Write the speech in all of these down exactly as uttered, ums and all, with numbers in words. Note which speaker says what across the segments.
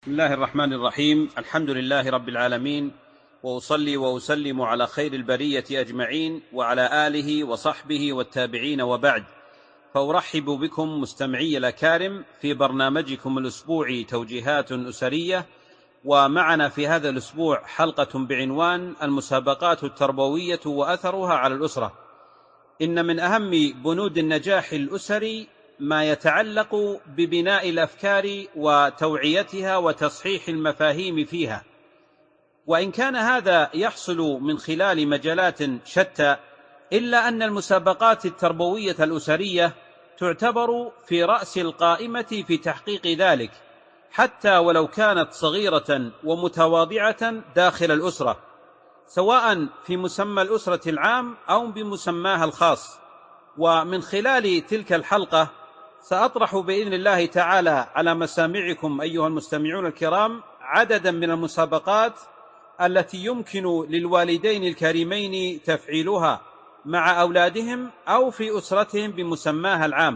Speaker 1: بسم الله الرحمن الرحيم. الحمد لله رب العالمين، وأصلي وأسلم على خير البرية أجمعين وعلى آله وصحبه والتابعين، وبعد، فأرحب بكم مستمعي الأكارم في برنامجكم الأسبوعي توجيهات أسرية. ومعنا في هذا الأسبوع حلقة بعنوان المسابقات التربوية وأثرها على الأسرة. إن من أهم بنود النجاح الأسري ما يتعلق ببناء الأفكار وتوعيتها وتصحيح المفاهيم فيها، وإن كان هذا يحصل من خلال مجالات شتى، إلا أن المسابقات التربوية الأسرية تعتبر في رأس القائمة في تحقيق ذلك، حتى ولو كانت صغيرة ومتواضعة داخل الأسرة، سواء في مسمى الأسرة العام أو بمسماها الخاص. ومن خلال تلك الحلقة سأطرح بإذن الله تعالى على مسامعكم أيها المستمعون الكرام عددا من المسابقات التي يمكن للوالدين الكريمين تفعيلها مع أولادهم أو في أسرتهم بمسماها العام.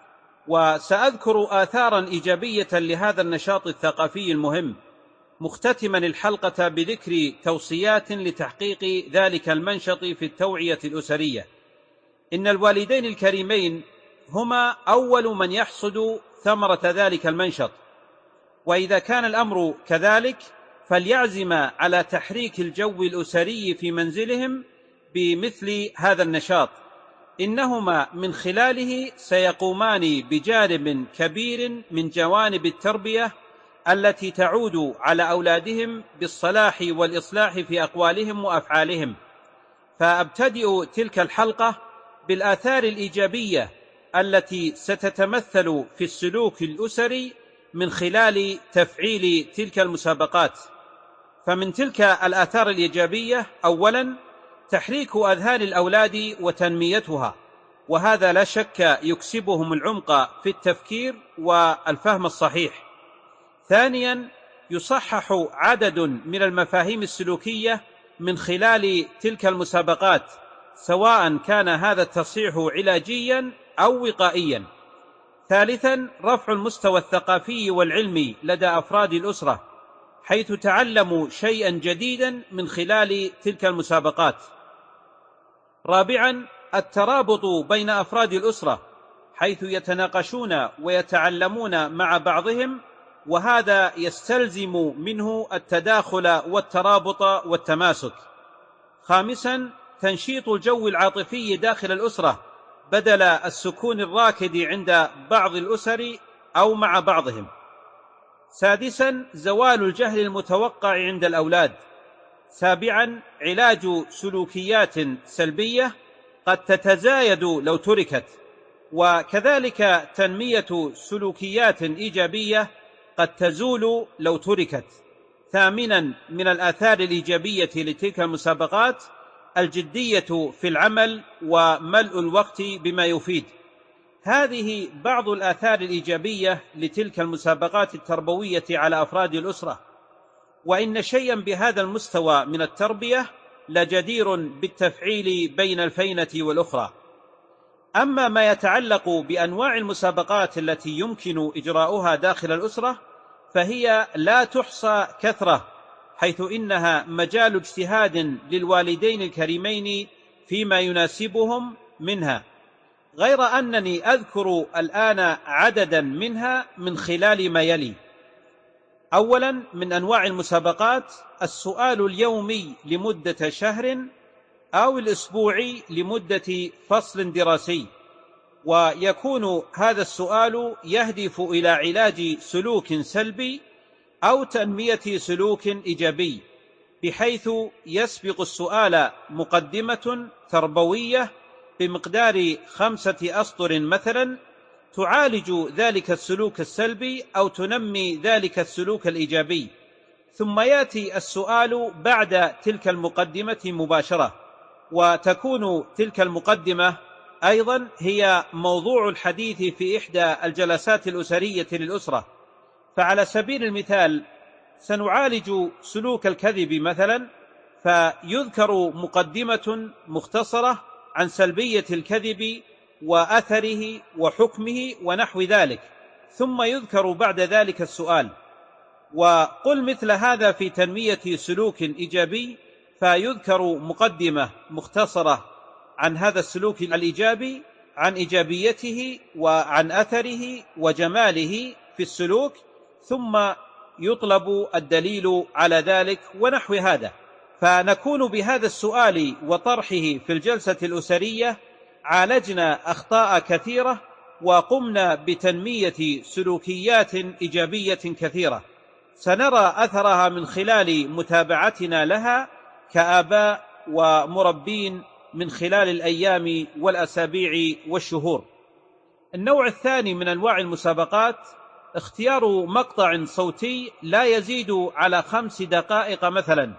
Speaker 1: وسأذكر آثارا إيجابية لهذا النشاط الثقافي المهم، مختتما الحلقة بذكر توصيات لتحقيق ذلك المنشط في التوعية الأسرية. إن الوالدين الكريمين هما أول من يحصد ثمرة ذلك المنشط، وإذا كان الأمر كذلك فليعزم على تحريك الجو الأسري في منزلهم بمثل هذا النشاط. إنهما من خلاله سيقومان بجانب كبير من جوانب التربية التي تعود على أولادهم بالصلاح والإصلاح في أقوالهم وأفعالهم. فأبتدئ تلك الحلقة بالآثار الإيجابية التي ستتمثل في السلوك الأسري من خلال تفعيل تلك المسابقات. فمن تلك الآثار الإيجابية: أولا، تحريك أذهان الأولاد وتنميتها، وهذا لا شك يكسبهم العمق في التفكير والفهم الصحيح. ثانيا، يصحح عدد من المفاهيم السلوكية من خلال تلك المسابقات، سواء كان هذا التصحيح علاجيا أو وقائيا. ثالثا، رفع المستوى الثقافي والعلمي لدى أفراد الأسرة، حيث تعلموا شيئا جديدا من خلال تلك المسابقات. رابعا، الترابط بين أفراد الأسرة، حيث يتناقشون ويتعلمون مع بعضهم، وهذا يستلزم منه التداخل والترابط والتماسك. خامسا، تنشيط الجو العاطفي داخل الأسرة بدل السكون الراكد عند بعض الأسر أو مع بعضهم. سادسا، زوال الجهل المتوقع عند الأولاد. سابعا، علاج سلوكيات سلبية قد تتزايد لو تركت، وكذلك تنمية سلوكيات إيجابية قد تزول لو تركت. ثامنا، من الآثار الإيجابية لتلك المسابقات الجدية في العمل وملء الوقت بما يفيد. هذه بعض الآثار الإيجابية لتلك المسابقات التربوية على أفراد الأسرة، وإن شيئا بهذا المستوى من التربية لجدير بالتفعيل بين الفينة والأخرى. أما ما يتعلق بأنواع المسابقات التي يمكن إجراؤها داخل الأسرة فهي لا تحصى كثرة، حيث إنها مجال اجتهاد للوالدين الكريمين فيما يناسبهم منها، غير أنني أذكر الآن عددا منها من خلال ما يلي. أولا، من أنواع المسابقات السؤال اليومي لمدة شهر أو الأسبوعي لمدة فصل دراسي، ويكون هذا السؤال يهدف إلى علاج سلوك سلبي أو تنمية سلوك إيجابي، بحيث يسبق السؤال مقدمة تربوية بمقدار خمسة أسطر مثلا تعالج ذلك السلوك السلبي أو تنمي ذلك السلوك الإيجابي، ثم يأتي السؤال بعد تلك المقدمة مباشرة، وتكون تلك المقدمة أيضا هي موضوع الحديث في إحدى الجلسات الأسرية للأسرة. فعلى سبيل المثال سنعالج سلوك الكذب مثلا، فيذكر مقدمة مختصرة عن سلبية الكذب وأثره وحكمه ونحو ذلك، ثم يذكر بعد ذلك السؤال. وقل مثل هذا في تنمية سلوك إيجابي، فيذكر مقدمة مختصرة عن هذا السلوك الإيجابي، عن إيجابيته وعن أثره وجماله في السلوك، ثم يطلب الدليل على ذلك ونحو هذا. فنكون بهذا السؤال وطرحه في الجلسة الأسرية عالجنا أخطاء كثيرة، وقمنا بتنمية سلوكيات إيجابية كثيرة سنرى أثرها من خلال متابعتنا لها كآباء ومربين من خلال الأيام والأسابيع والشهور. النوع الثاني من أنواع المسابقات اختيار مقطع صوتي لا يزيد على خمس دقائق مثلا،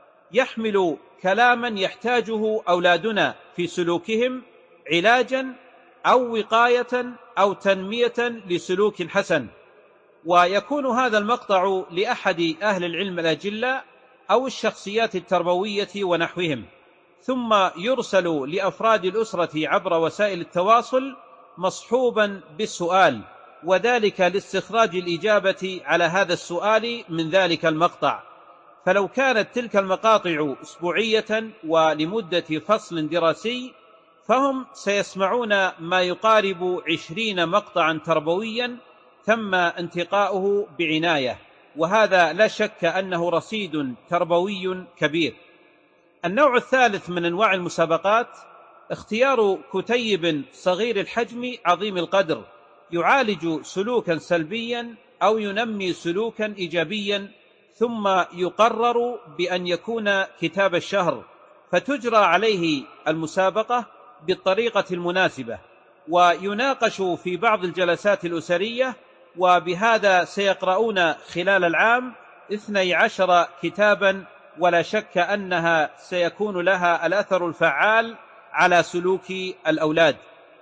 Speaker 1: يحمل كلاما يحتاجه أولادنا في سلوكهم علاجا أو وقاية أو تنمية لسلوك حسن، ويكون هذا المقطع لأحد أهل العلم الأجلاء أو الشخصيات التربوية ونحوهم، ثم يرسل لأفراد الأسرة عبر وسائل التواصل مصحوبا بالسؤال، وذلك لاستخراج الإجابة على هذا السؤال من ذلك المقطع. فلو كانت تلك المقاطع أسبوعية ولمدة فصل دراسي، فهم سيسمعون ما يقارب عشرين مقطعا تربويا تم انتقاؤه بعناية، وهذا لا شك أنه رصيد تربوي كبير. النوع الثالث من أنواع المسابقات اختيار كتيب صغير الحجم عظيم القدر يعالج سلوكا سلبيا أو ينمي سلوكا إيجابيا، ثم يقرر بأن يكون كتاب الشهر، فتجرى عليه المسابقة بالطريقة المناسبة، ويناقش في بعض الجلسات الأسرية، وبهذا سيقرؤون خلال العام اثني عشر كتابا، ولا شك أنها سيكون لها الأثر الفعال على سلوك الأولاد.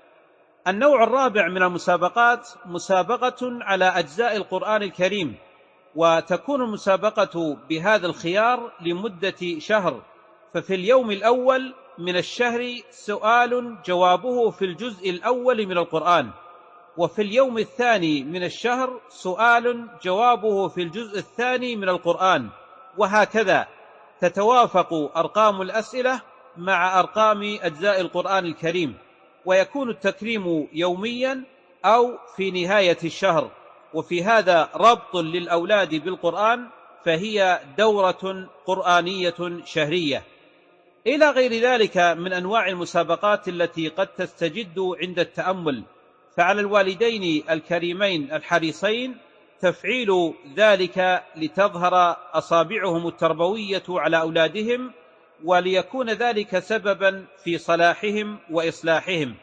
Speaker 1: النوع الرابع من المسابقات مسابقة على أجزاء القرآن الكريم، وتكون المسابقة بهذا الخيار لمدة شهر، ففي اليوم الأول من الشهر سؤال جوابه في الجزء الأول من القرآن، وفي اليوم الثاني من الشهر سؤال جوابه في الجزء الثاني من القرآن، وهكذا تتوافق أرقام الأسئلة مع أرقام أجزاء القرآن الكريم، ويكون التكريم يوميا أو في نهاية الشهر. وفي هذا ربط للأولاد بالقرآن، فهي دورة قرآنية شهرية. إلى غير ذلك من أنواع المسابقات التي قد تستجد عند التأمل، فعلى الوالدين الكريمين الحريصين تفعيل ذلك لتظهر أصابعهم التربوية على أولادهم، وليكون ذلك سببا في صلاحهم وإصلاحهم.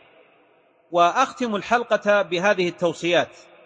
Speaker 1: وأختم الحلقة بهذه التوصيات.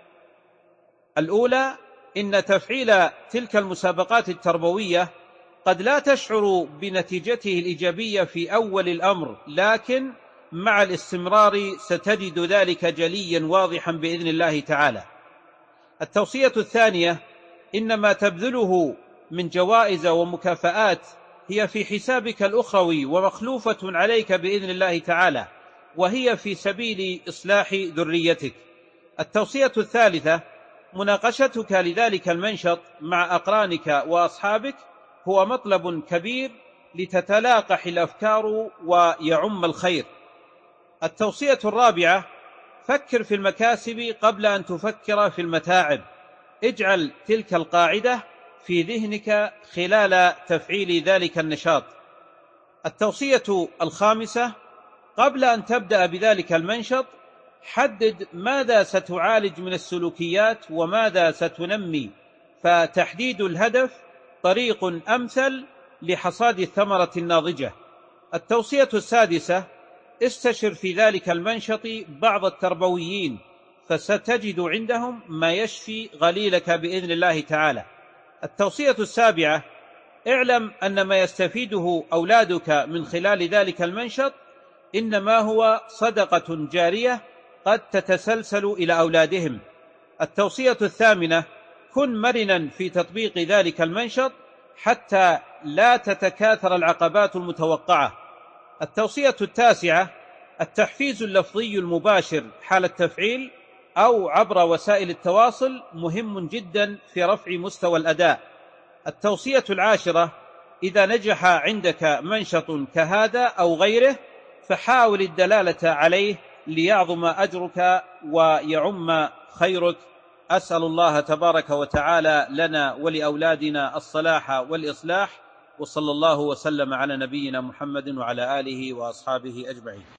Speaker 1: الأولى: إن تفعيل تلك المسابقات التربوية قد لا تشعر بنتيجته الإيجابية في أول الأمر، لكن مع الاستمرار ستجد ذلك جليا واضحا بإذن الله تعالى. التوصية الثانية: إن ما تبذله من جوائز ومكافآت هي في حسابك الأخروي ومخلوفة عليك بإذن الله تعالى، وهي في سبيل إصلاح ذريتك. التوصية الثالثة: مناقشتك لذلك المنشط مع أقرانك وأصحابك هو مطلب كبير لتتلاقح الأفكار ويعم الخير. التوصية الرابعة: فكر في المكاسب قبل أن تفكر في المتاعب، اجعل تلك القاعدة في ذهنك خلال تفعيل ذلك النشاط. التوصية الخامسة: قبل أن تبدأ بذلك المنشط حدد ماذا ستعالج من السلوكيات وماذا ستنمي، فتحديد الهدف طريق أمثل لحصاد الثمرة الناضجة. التوصية السادسة: استشر في ذلك المنشط بعض التربويين، فستجد عندهم ما يشفي غليلك بإذن الله تعالى. التوصية السابعة: اعلم أن ما يستفيده أولادك من خلال ذلك المنشط إنما هو صدقة جارية قد تتسلسل إلى أولادهم. التوصية الثامنة: كن مرنا في تطبيق ذلك المنشط حتى لا تتكاثر العقبات المتوقعة. التوصية التاسعة: التحفيز اللفظي المباشر حال التفعيل أو عبر وسائل التواصل مهم جدا في رفع مستوى الأداء. التوصية العاشرة: إذا نجح عندك منشط كهذا أو غيره فحاول الدلالة عليه ليعظم أجرك ويعم خيرك. أسأل الله تبارك وتعالى لنا ولأولادنا الصلاح والإصلاح، وصلى الله وسلم على نبينا محمد وعلى آله وأصحابه أجمعين.